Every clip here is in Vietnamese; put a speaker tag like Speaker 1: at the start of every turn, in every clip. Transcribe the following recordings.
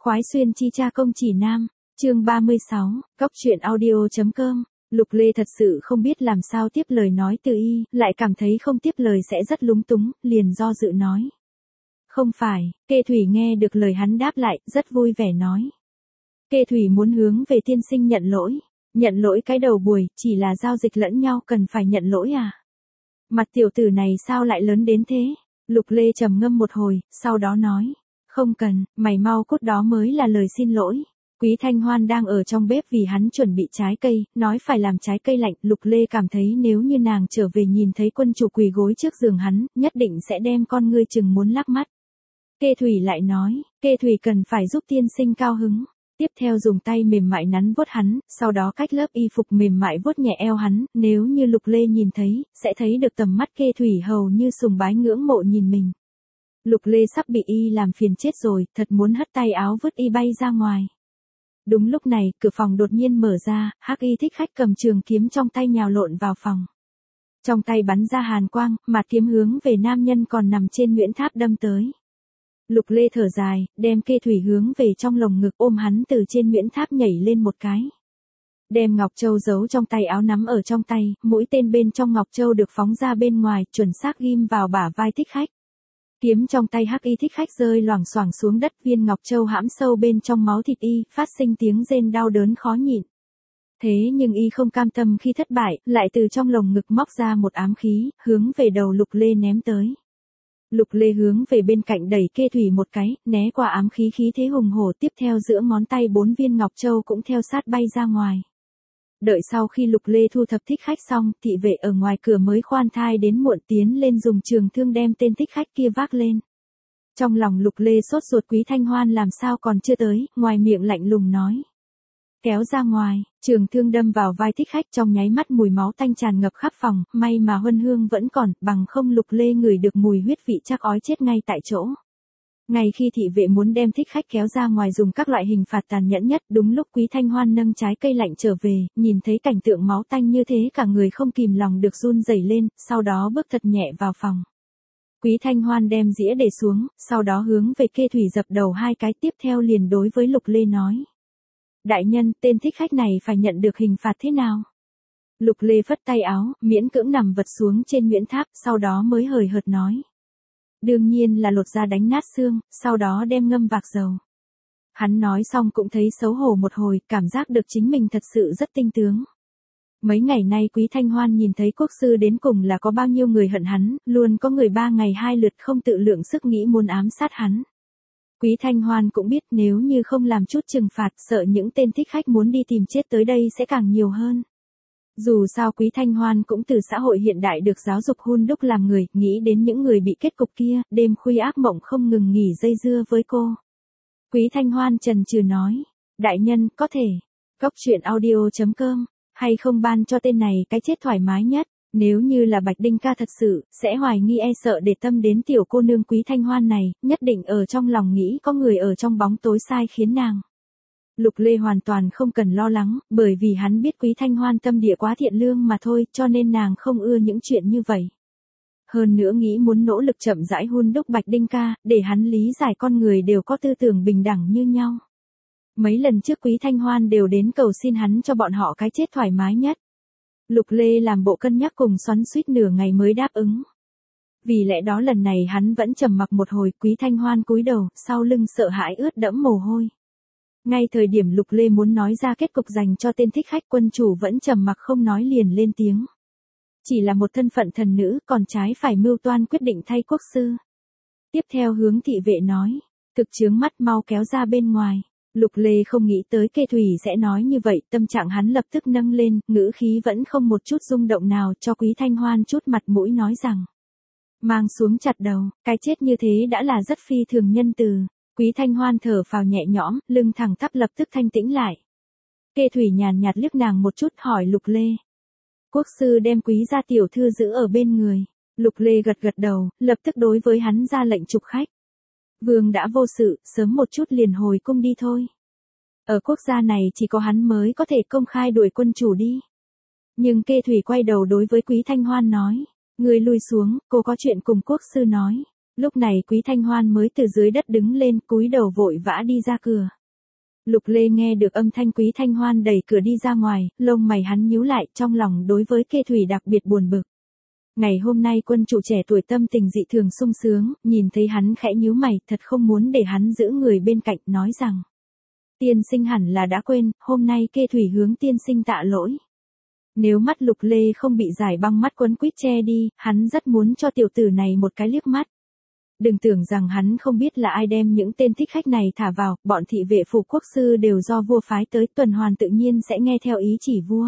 Speaker 1: Khoái xuyên chi cha công chỉ nam, chương 36, cóc truyện audio.com. Lục Lê thật sự không biết làm sao tiếp lời nói từ y, lại cảm thấy không tiếp lời sẽ rất lúng túng, liền do dự nói. Không phải, Kê Thủy nghe được lời hắn đáp lại, rất vui vẻ nói. Kê Thủy muốn hướng về tiên sinh nhận lỗi cái đầu buổi, chỉ là giao dịch lẫn nhau cần phải nhận lỗi à? Mặt tiểu tử này sao lại lớn đến thế? Lục Lê trầm ngâm một hồi, sau đó nói. Không cần, mày mau cút đó mới là lời xin lỗi. Quý Thanh Hoan đang ở trong bếp vì hắn chuẩn bị trái cây, nói phải làm trái cây lạnh. Lục Lê cảm thấy nếu như nàng trở về nhìn thấy quân chủ quỳ gối trước giường hắn, nhất định sẽ đem con ngươi chừng muốn lắc mắt. Kê Thủy lại nói, Kê Thủy cần phải giúp tiên sinh cao hứng. Tiếp theo dùng tay mềm mại nắn vuốt hắn, sau đó cách lớp y phục mềm mại vuốt nhẹ eo hắn, nếu như Lục Lê nhìn thấy, sẽ thấy được tầm mắt Kê Thủy hầu như sùng bái ngưỡng mộ nhìn mình. Lục Lê sắp bị y làm phiền chết rồi, thật muốn hất tay áo vứt y bay ra ngoài. Đúng lúc này, cửa phòng đột nhiên mở ra, Hắc Y Thích Khách cầm trường kiếm trong tay nhào lộn vào phòng. Trong tay bắn ra hàn quang, mạt kiếm hướng về nam nhân còn nằm trên Nguyễn Tháp đâm tới. Lục Lê thở dài, đem Kê Thủy hướng về trong lồng ngực ôm hắn từ trên Nguyễn Tháp nhảy lên một cái. Đem ngọc châu giấu trong tay áo nắm ở trong tay, mũi tên bên trong ngọc châu được phóng ra bên ngoài, chuẩn xác ghim vào bả vai Thích Khách. Kiếm trong tay Hắc Y Thích Khách rơi loảng xoảng xuống đất, viên ngọc châu hãm sâu bên trong máu thịt y, phát sinh tiếng rên đau đớn khó nhịn. Thế nhưng y không cam tâm khi thất bại, lại từ trong lồng ngực móc ra một ám khí, hướng về đầu Lục Lê ném tới. Lục Lê hướng về bên cạnh đẩy Kê Thủy một cái, né qua ám khí, khí thế hùng hổ, tiếp theo giữa ngón tay 4 viên ngọc châu cũng theo sát bay ra ngoài. Đợi sau khi Lục Lê thu thập Thích Khách xong, thị vệ ở ngoài cửa mới khoan thai đến muộn tiến lên dùng trường thương đem tên Thích Khách kia vác lên. Trong lòng Lục Lê sốt ruột, Quý Thanh Hoan làm sao còn chưa tới, ngoài miệng lạnh lùng nói. Kéo ra ngoài, trường thương đâm vào vai Thích Khách, trong nháy mắt mùi máu tanh tràn ngập khắp phòng, may mà huân hương vẫn còn, bằng không Lục Lê ngửi được mùi huyết vị chắc ói chết ngay tại chỗ. Ngay khi thị vệ muốn đem Thích Khách kéo ra ngoài dùng các loại hình phạt tàn nhẫn nhất, đúng lúc Quý Thanh Hoan nâng trái cây lạnh trở về, nhìn thấy cảnh tượng máu tanh như thế cả người không kìm lòng được run rẩy lên, sau đó bước thật nhẹ vào phòng. Quý Thanh Hoan đem dĩa để xuống, sau đó hướng về Kê Thủy dập đầu 2 cái, tiếp theo liền đối với Lục Lê nói. Đại nhân, tên Thích Khách này phải nhận được hình phạt thế nào? Lục Lê phất tay áo, miễn cưỡng nằm vật xuống trên Nguyễn Tháp, sau đó mới hời hợt nói. Đương nhiên là lột da đánh nát xương, sau đó đem ngâm vạc dầu. Hắn nói xong cũng thấy xấu hổ một hồi, cảm giác được chính mình thật sự rất tinh tướng. Mấy ngày nay Quý Thanh Hoan nhìn thấy quốc sư đến cùng là có bao nhiêu người hận hắn, luôn có người 3 ngày 2 lượt không tự lượng sức nghĩ muốn ám sát hắn. Quý Thanh Hoan cũng biết nếu như không làm chút trừng phạt, sợ những tên Thích Khách muốn đi tìm chết tới đây sẽ càng nhiều hơn. Dù sao Quý Thanh Hoan cũng từ xã hội hiện đại được giáo dục hun đúc làm người, nghĩ đến những người bị kết cục kia, đêm khuya ác mộng không ngừng nghỉ dây dưa với cô. Quý Thanh Hoan chần chừ nói, đại nhân, có thể, cóc truyện audio.com, hay không ban cho tên này cái chết thoải mái nhất, nếu như là Bạch Đinh ca thật sự, sẽ hoài nghi e sợ để tâm đến tiểu cô nương Quý Thanh Hoan này, nhất định ở trong lòng nghĩ có người ở trong bóng tối sai khiến nàng. Lục Lê hoàn toàn không cần lo lắng, bởi vì hắn biết Quý Thanh Hoan tâm địa quá thiện lương mà thôi, cho nên nàng không ưa những chuyện như vậy. Hơn nữa nghĩ muốn nỗ lực chậm rãi hun đúc Bạch Đinh ca, để hắn lý giải con người đều có tư tưởng bình đẳng như nhau. Mấy lần trước Quý Thanh Hoan đều đến cầu xin hắn cho bọn họ cái chết thoải mái nhất. Lục Lê làm bộ cân nhắc cùng xoắn xuýt nửa ngày mới đáp ứng. Vì lẽ đó lần này hắn vẫn trầm mặc một hồi, Quý Thanh Hoan cúi đầu, sau lưng sợ hãi ướt đẫm mồ hôi. Ngay thời điểm Lục Lê muốn nói ra kết cục dành cho tên Thích Khách, quân chủ vẫn trầm mặc không nói liền lên tiếng. Chỉ là một thân phận thần nữ, còn trái phải mưu toan quyết định thay quốc sư. Tiếp theo hướng thị vệ nói, thực chướng mắt, mau kéo ra bên ngoài. Lục Lê không nghĩ tới Kê Thủy sẽ nói như vậy, tâm trạng hắn lập tức nâng lên, ngữ khí vẫn không một chút rung động nào, cho Quý Thanh Hoan chút mặt mũi nói rằng. Mang xuống chặt đầu, cái chết như thế đã là rất phi thường nhân từ. Quý Thanh Hoan thở phào nhẹ nhõm, lưng thẳng tắp lập tức thanh tĩnh lại. Kê Thủy nhàn nhạt liếc nàng một chút, hỏi Lục Lê. Quốc sư đem Quý gia tiểu thư giữ ở bên người. Lục Lê gật gật đầu, lập tức đối với hắn ra lệnh trục khách. Vương đã vô sự, sớm một chút liền hồi cung đi thôi. Ở quốc gia này chỉ có hắn mới có thể công khai đuổi quân chủ đi. Nhưng Kê Thủy quay đầu đối với Quý Thanh Hoan nói, người lui xuống, cô có chuyện cùng quốc sư nói. Lúc này Quý Thanh Hoan mới từ dưới đất đứng lên, cúi đầu vội vã đi ra cửa. Lục Lê nghe được âm thanh Quý Thanh Hoan đẩy cửa đi ra ngoài, lông mày hắn nhíu lại, trong lòng đối với Kê Thủy đặc biệt buồn bực. Ngày hôm nay quân chủ trẻ tuổi tâm tình dị thường sung sướng, nhìn thấy hắn khẽ nhíu mày, thật không muốn để hắn giữ người bên cạnh, nói rằng: tiên sinh hẳn là đã quên, hôm nay Kê Thủy hướng tiên sinh tạ lỗi. Nếu mắt Lục Lê không bị giải băng mắt quấn quýt che đi, hắn rất muốn cho tiểu tử này một cái liếc mắt. Đừng tưởng rằng hắn không biết là ai đem những tên thích khách này thả vào, bọn thị vệ phủ quốc sư đều do vua phái tới, tuần hoàn tự nhiên sẽ nghe theo ý chỉ vua.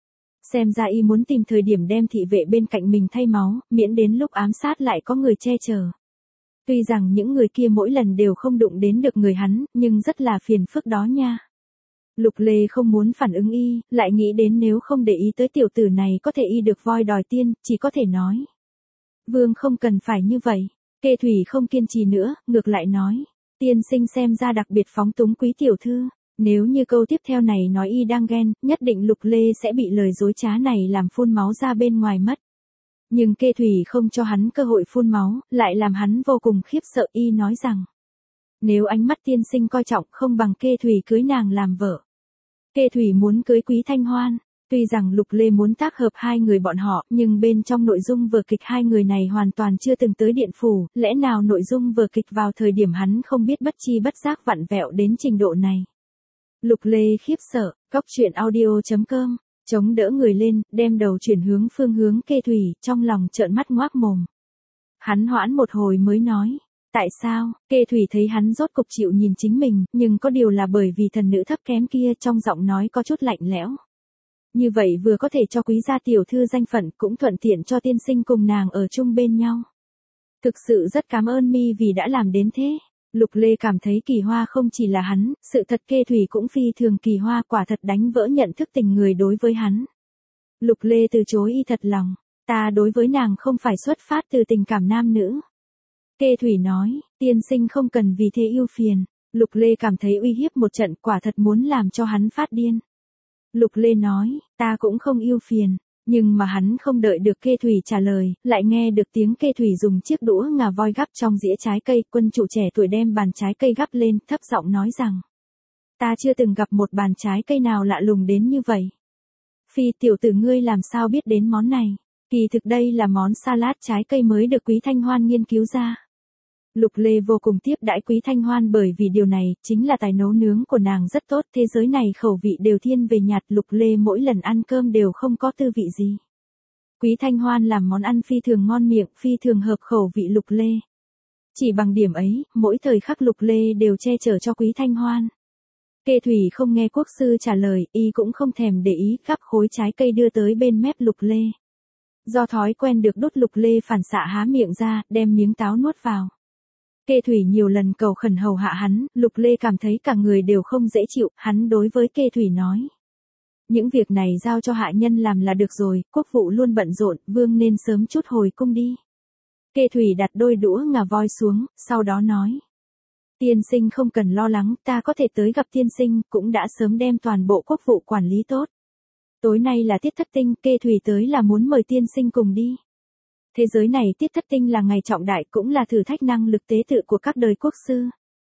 Speaker 1: Xem ra y muốn tìm thời điểm đem thị vệ bên cạnh mình thay máu, miễn đến lúc ám sát lại có người che chở. Tuy rằng những người kia mỗi lần đều không đụng đến được người hắn, nhưng rất là phiền phức đó nha. Lục Lê không muốn phản ứng y, lại nghĩ đến nếu không để ý tới tiểu tử này có thể y được voi đòi tiên, chỉ có thể nói: vương không cần phải như vậy. Kê Thủy không kiên trì nữa, ngược lại nói: tiên sinh xem ra đặc biệt phóng túng Quý tiểu thư. Nếu như câu tiếp theo này nói y đang ghen, nhất định Lục Lê sẽ bị lời dối trá này làm phun máu ra bên ngoài mất. Nhưng Kê Thủy không cho hắn cơ hội phun máu, lại làm hắn vô cùng khiếp sợ. Y nói rằng: nếu ánh mắt tiên sinh coi trọng không bằng Kê Thủy cưới nàng làm vợ. Kê Thủy muốn cưới Quý Thanh Hoan. Tuy rằng Lục Lê muốn tác hợp hai người bọn họ, nhưng bên trong nội dung vở kịch hai người này hoàn toàn chưa từng tới điện phủ, lẽ nào nội dung vở kịch vào thời điểm hắn không biết bất chi bất giác vặn vẹo đến trình độ này. Lục Lê khiếp sợ, cóc truyện audio.com, chống đỡ người lên, đem đầu chuyển hướng phương hướng Kê Thủy, trong lòng trợn mắt ngoác mồm. Hắn hoãn một hồi mới nói: tại sao? Kê Thủy thấy hắn rốt cục chịu nhìn chính mình, nhưng có điều là bởi vì thần nữ thấp kém kia trong giọng nói có chút lạnh lẽo. Như vậy vừa có thể cho quý gia tiểu thư danh phận, cũng thuận tiện cho tiên sinh cùng nàng ở chung bên nhau. Thực sự rất cảm ơn mi vì đã làm đến thế. Lục Lê cảm thấy kỳ hoa không chỉ là hắn, sự thật Kê Thủy cũng phi thường kỳ hoa, quả thật đánh vỡ nhận thức tình người đối với hắn. Lục Lê từ chối y thật lòng: ta đối với nàng không phải xuất phát từ tình cảm nam nữ. Kê Thủy nói: tiên sinh không cần vì thế yêu phiền. Lục Lê cảm thấy uy hiếp một trận, quả thật muốn làm cho hắn phát điên. Lục Lê nói: ta cũng không yêu phiền. Nhưng mà hắn không đợi được Kê Thủy trả lời, lại nghe được tiếng Kê Thủy dùng chiếc đũa ngà voi gắp trong dĩa trái cây. Quân chủ trẻ tuổi đem bàn trái cây gắp lên, thấp giọng nói rằng: ta chưa từng gặp một bàn trái cây nào lạ lùng đến như vậy. Phi tiểu tử ngươi làm sao biết đến món này? Kỳ thực đây là món salad trái cây mới được Quý Thanh Hoan nghiên cứu ra. Lục Lê vô cùng tiếp đãi Quý Thanh Hoan bởi vì điều này, chính là tài nấu nướng của nàng rất tốt, thế giới này khẩu vị đều thiên về nhạt, Lục Lê mỗi lần ăn cơm đều không có tư vị gì. Quý Thanh Hoan làm món ăn phi thường ngon miệng, phi thường hợp khẩu vị Lục Lê. Chỉ bằng điểm ấy, mỗi thời khắc Lục Lê đều che chở cho Quý Thanh Hoan. Kê Thủy không nghe quốc sư trả lời, y cũng không thèm để ý, gắp khối trái cây đưa tới bên mép Lục Lê. Do thói quen được đút, Lục Lê phản xạ há miệng ra, đem miếng táo nuốt vào. Kê Thủy nhiều lần cầu khẩn hầu hạ hắn, Lục Lê cảm thấy cả người đều không dễ chịu, hắn đối với Kê Thủy nói: những việc này giao cho hạ nhân làm là được rồi, quốc vụ luôn bận rộn, vương nên sớm chút hồi cung đi. Kê Thủy đặt đôi đũa ngà voi xuống, sau đó nói: tiên sinh không cần lo lắng, ta có thể tới gặp tiên sinh, cũng đã sớm đem toàn bộ quốc vụ quản lý tốt. Tối nay là tiết thất tinh, Kê Thủy tới là muốn mời tiên sinh cùng đi. Thế giới này tiết thất tinh là ngày trọng đại, cũng là thử thách năng lực tế tự của các đời quốc sư.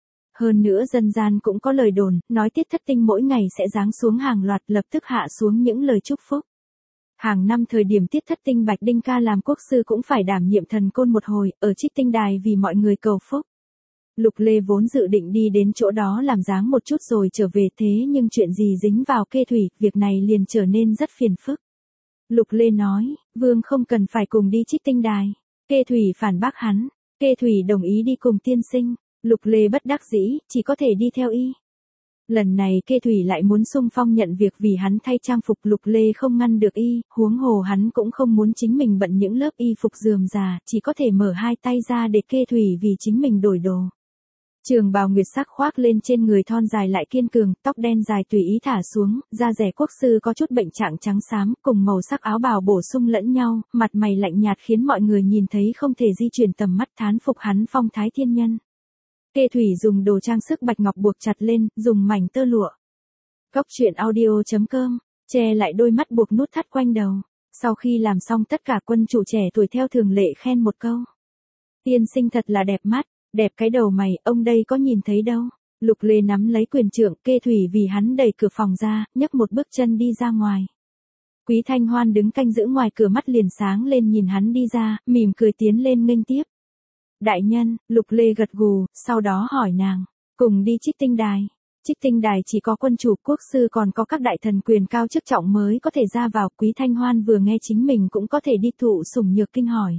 Speaker 1: Hơn nữa dân gian cũng có lời đồn, nói tiết thất tinh mỗi ngày sẽ giáng xuống hàng loạt, lập tức hạ xuống những lời chúc phúc. Hàng năm thời điểm tiết thất tinh Bạch Đinh Ca làm quốc sư cũng phải đảm nhiệm thần côn một hồi, ở Trích Tinh Đài vì mọi người cầu phúc. Lục Lê vốn dự định đi đến chỗ đó làm dáng một chút rồi trở về, thế nhưng chuyện gì dính vào Kê Thủy, việc này liền trở nên rất phiền phức. Lục Lê nói: vương không cần phải cùng đi Trích Tinh Đài. Kê Thủy phản bác hắn: Kê Thủy đồng ý đi cùng tiên sinh. Lục Lê bất đắc dĩ, chỉ có thể đi theo y. Lần này Kê Thủy lại muốn xung phong nhận việc vì hắn thay trang phục, Lục Lê không ngăn được y, huống hồ hắn cũng không muốn chính mình bận những lớp y phục rườm rà, chỉ có thể mở hai tay ra để Kê Thủy vì chính mình đổi đồ. Trường bào nguyệt sắc khoác lên trên người thon dài lại kiên cường, tóc đen dài tùy ý thả xuống, da rẻ quốc sư có chút bệnh trạng trắng xám, cùng màu sắc áo bào bổ sung lẫn nhau, mặt mày lạnh nhạt khiến mọi người nhìn thấy không thể di chuyển tầm mắt, thán phục hắn phong thái thiên nhân. Kê Thủy dùng đồ trang sức bạch ngọc buộc chặt lên, dùng mảnh tơ lụa. Cóc truyện audio.com, che lại đôi mắt buộc nút thắt quanh đầu. Sau khi làm xong tất cả, quân chủ trẻ tuổi theo thường lệ khen một câu: Tiên sinh thật là đẹp mắt, đẹp cái đầu mày, ông đây có nhìn thấy đâu. Lục Lê nắm lấy quyền trượng, kê thủy vì hắn đẩy cửa phòng ra, nhấc một bước chân đi ra ngoài. Quý Thanh Hoan đứng canh giữ ngoài cửa, mắt liền sáng lên nhìn hắn đi ra, mỉm cười tiến lên nghênh tiếp. Đại nhân, Lục Lê gật gù, sau đó hỏi nàng, cùng đi Trích Tinh Đài. Trích Tinh Đài chỉ có quân chủ quốc sư còn có các đại thần quyền cao chức trọng mới có thể ra vào. Quý Thanh Hoan vừa nghe chính mình cũng có thể đi thụ sủng nhược kinh hỏi.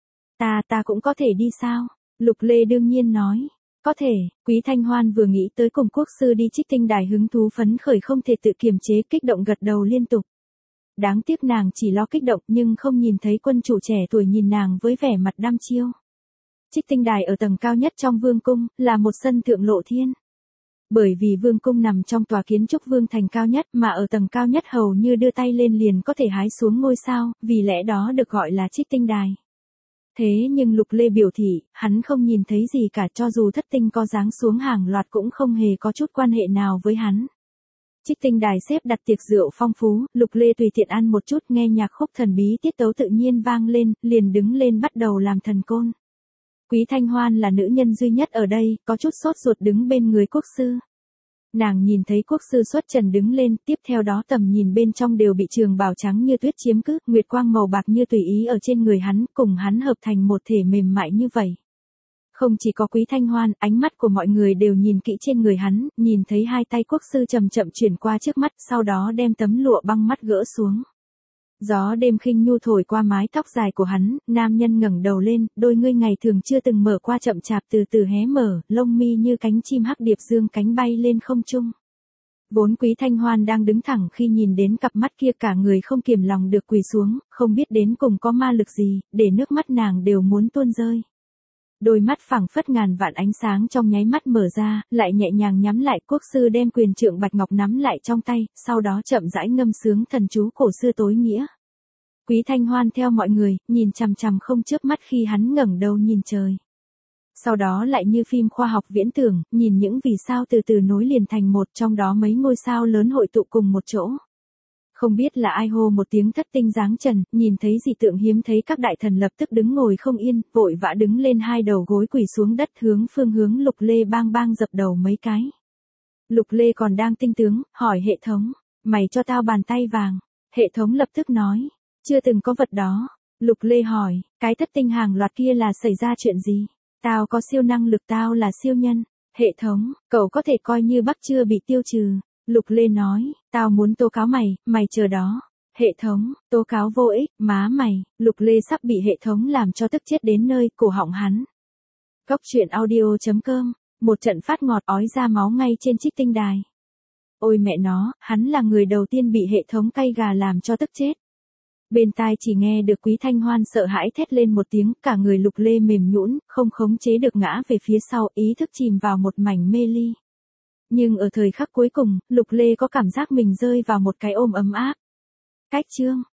Speaker 1: Ta cũng có thể đi sao? Lục Lê đương nhiên nói. Có thể. Quý Thanh Hoan vừa nghĩ tới cùng quốc sư đi Trích Tinh Đài, hứng thú phấn khởi không thể tự kiềm chế, kích động gật đầu liên tục. Đáng tiếc nàng chỉ lo kích động nhưng không nhìn thấy quân chủ trẻ tuổi nhìn nàng với vẻ mặt đăm chiêu. Trích Tinh Đài ở tầng cao nhất trong vương cung, là một sân thượng lộ thiên. Bởi vì vương cung nằm trong tòa kiến trúc vương thành cao nhất mà ở tầng cao nhất hầu như đưa tay lên liền có thể hái xuống ngôi sao, vì lẽ đó được gọi là Trích Tinh Đài. Thế nhưng Lục Lê biểu thị, hắn không nhìn thấy gì cả, cho dù thất tinh có giáng xuống hàng loạt cũng không hề có chút quan hệ nào với hắn. Trích Tinh Đài xếp đặt tiệc rượu phong phú, Lục Lê tùy tiện ăn một chút, nghe nhạc khúc thần bí tiết tấu tự nhiên vang lên, liền đứng lên bắt đầu làm thần côn. Quý Thanh Hoan là nữ nhân duy nhất ở đây, có chút sốt ruột đứng bên người quốc sư. Nàng nhìn thấy quốc sư xuất trần đứng lên, tiếp theo đó tầm nhìn bên trong đều bị trường bào trắng như tuyết chiếm cứ, nguyệt quang màu bạc như tùy ý ở trên người hắn, cùng hắn hợp thành một thể mềm mại như vậy. Không chỉ có Quý Thanh Hoan, ánh mắt của mọi người đều nhìn kỹ trên người hắn, nhìn thấy hai tay quốc sư chậm chậm chuyển qua trước mắt, sau đó đem tấm lụa băng mắt gỡ xuống. Gió đêm khinh nhu thổi qua mái tóc dài của hắn, nam nhân ngẩng đầu lên, đôi ngươi ngày thường chưa từng mở qua chậm chạp từ từ hé mở, lông mi như cánh chim hắc điệp dương cánh bay lên không trung. Vốn Quý Thanh Hoan đang đứng thẳng, khi nhìn đến cặp mắt kia cả người không kiềm lòng được quỳ xuống, không biết đến cùng có ma lực gì, để nước mắt nàng đều muốn tuôn rơi. Đôi mắt phảng phất ngàn vạn ánh sáng trong nháy mắt mở ra, lại nhẹ nhàng nhắm lại. Quốc sư đem quyền trượng bạch ngọc nắm lại trong tay, sau đó chậm rãi ngâm sướng thần chú cổ xưa tối nghĩa. Quý Thanh Hoan theo mọi người, nhìn chằm chằm không chớp mắt khi hắn ngẩng đầu nhìn trời. Sau đó lại như phim khoa học viễn tưởng, nhìn những vì sao từ từ nối liền thành một, trong đó mấy ngôi sao lớn hội tụ cùng một chỗ. Không biết là ai hô một tiếng thất tinh giáng trần, nhìn thấy dị tượng hiếm thấy, các đại thần lập tức đứng ngồi không yên, vội vã đứng lên hai đầu gối quỳ xuống đất, hướng phương hướng Lục Lê bang bang dập đầu mấy cái. Lục Lê còn đang tinh tướng, hỏi hệ thống, mày cho tao bàn tay vàng. Hệ thống lập tức nói, chưa từng có vật đó. Lục Lê hỏi, cái thất tinh hàng loạt kia là xảy ra chuyện gì? Tao có siêu năng lực, tao là siêu nhân. Hệ thống, cậu có thể coi như Bắc chưa bị tiêu trừ. Lục Lê nói, tao muốn tố cáo mày, mày chờ đó. Hệ thống, tố cáo vô ích, má mày. Lục Lê sắp bị hệ thống làm cho tức chết đến nơi, cổ họng hắn. Cóc truyện audio.com, một trận phát ngọt ói ra máu ngay trên Trích Tinh Đài. Ôi mẹ nó, hắn là người đầu tiên bị hệ thống cay gà làm cho tức chết. Bên tai chỉ nghe được Quý Thanh Hoan sợ hãi thét lên một tiếng, cả người Lục Lê mềm nhũn, không khống chế được ngã về phía sau, ý thức chìm vào một mảnh mê ly. Nhưng ở thời khắc cuối cùng, Lục Lê có cảm giác mình rơi vào một cái ôm ấm áp. Cách chương